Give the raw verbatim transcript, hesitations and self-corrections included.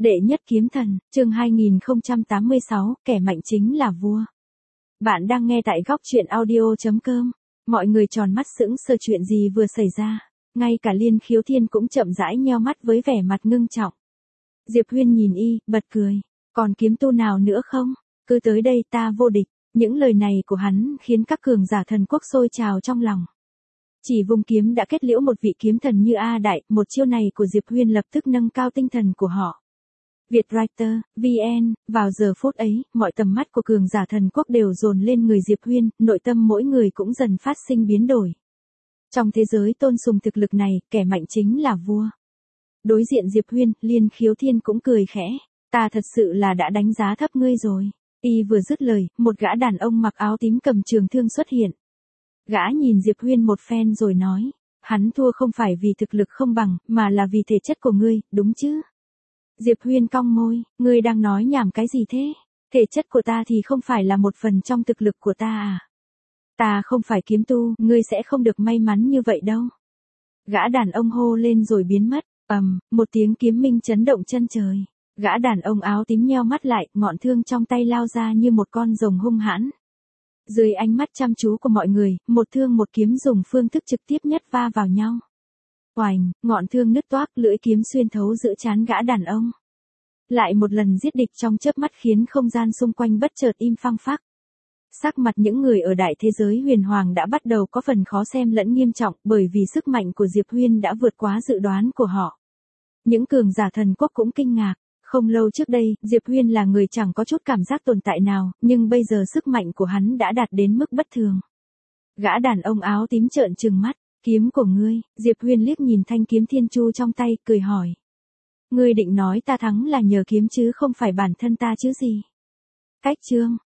Đệ nhất kiếm thần, chương hai nghìn không trăm tám mươi sáu, kẻ mạnh chính là vua. Bạn đang nghe tại góc truyện audio chấm com. Mọi người tròn mắt sững sờ, chuyện gì vừa xảy ra. Ngay cả Liên Khiếu Thiên cũng chậm rãi nheo mắt với vẻ mặt ngưng trọng. Diệp Huyên nhìn y, bật cười. Còn kiếm tu nào nữa không? Cứ tới đây ta vô địch. Những lời này của hắn khiến các cường giả thần quốc sôi trào trong lòng. Chỉ vùng kiếm đã kết liễu một vị kiếm thần như A Đại, một chiêu này của Diệp Huyên lập tức nâng cao tinh thần của họ. Vietwriter, vê en, vào giờ phút ấy, mọi tầm mắt của cường giả thần quốc đều dồn lên người Diệp Huyên, nội tâm mỗi người cũng dần phát sinh biến đổi. Trong thế giới tôn sùng thực lực này, kẻ mạnh chính là vua. Đối diện Diệp Huyên, Liên Khiếu Thiên cũng cười khẽ, ta thật sự là đã đánh giá thấp ngươi rồi. Y vừa dứt lời, một gã đàn ông mặc áo tím cầm trường thương xuất hiện. Gã nhìn Diệp Huyên một phen rồi nói, hắn thua không phải vì thực lực không bằng, mà là vì thể chất của ngươi, đúng chứ? Diệp Huyên cong môi, ngươi đang nói nhảm cái gì thế? Thể chất của ta thì không phải là một phần trong thực lực của ta à? Ta không phải kiếm tu, ngươi sẽ không được may mắn như vậy đâu. Gã đàn ông hô lên rồi biến mất, ầm, một tiếng kiếm minh chấn động chân trời. Gã đàn ông áo tím nheo mắt lại, ngọn thương trong tay lao ra như một con rồng hung hãn. Dưới ánh mắt chăm chú của mọi người, một thương một kiếm dùng phương thức trực tiếp nhất va vào nhau. Oành, ngọn thương nứt toác, lưỡi kiếm xuyên thấu giữa trán gã đàn ông. Lại một lần giết địch trong chớp mắt khiến không gian xung quanh bất chợt im phăng phắc. Sắc mặt những người ở đại thế giới huyền hoàng đã bắt đầu có phần khó xem lẫn nghiêm trọng, bởi vì sức mạnh của Diệp Huyên đã vượt quá dự đoán của họ. Những cường giả thần quốc cũng kinh ngạc. Không lâu trước đây, Diệp Huyên là người chẳng có chút cảm giác tồn tại nào, nhưng bây giờ sức mạnh của hắn đã đạt đến mức bất thường. Gã đàn ông áo tím trợn trừng mắt, kiếm của ngươi. Diệp Huyên liếc nhìn thanh kiếm thiên chu trong tay, cười hỏi. Ngươi định nói ta thắng là nhờ kiếm chứ không phải bản thân ta chứ gì? Cách chương,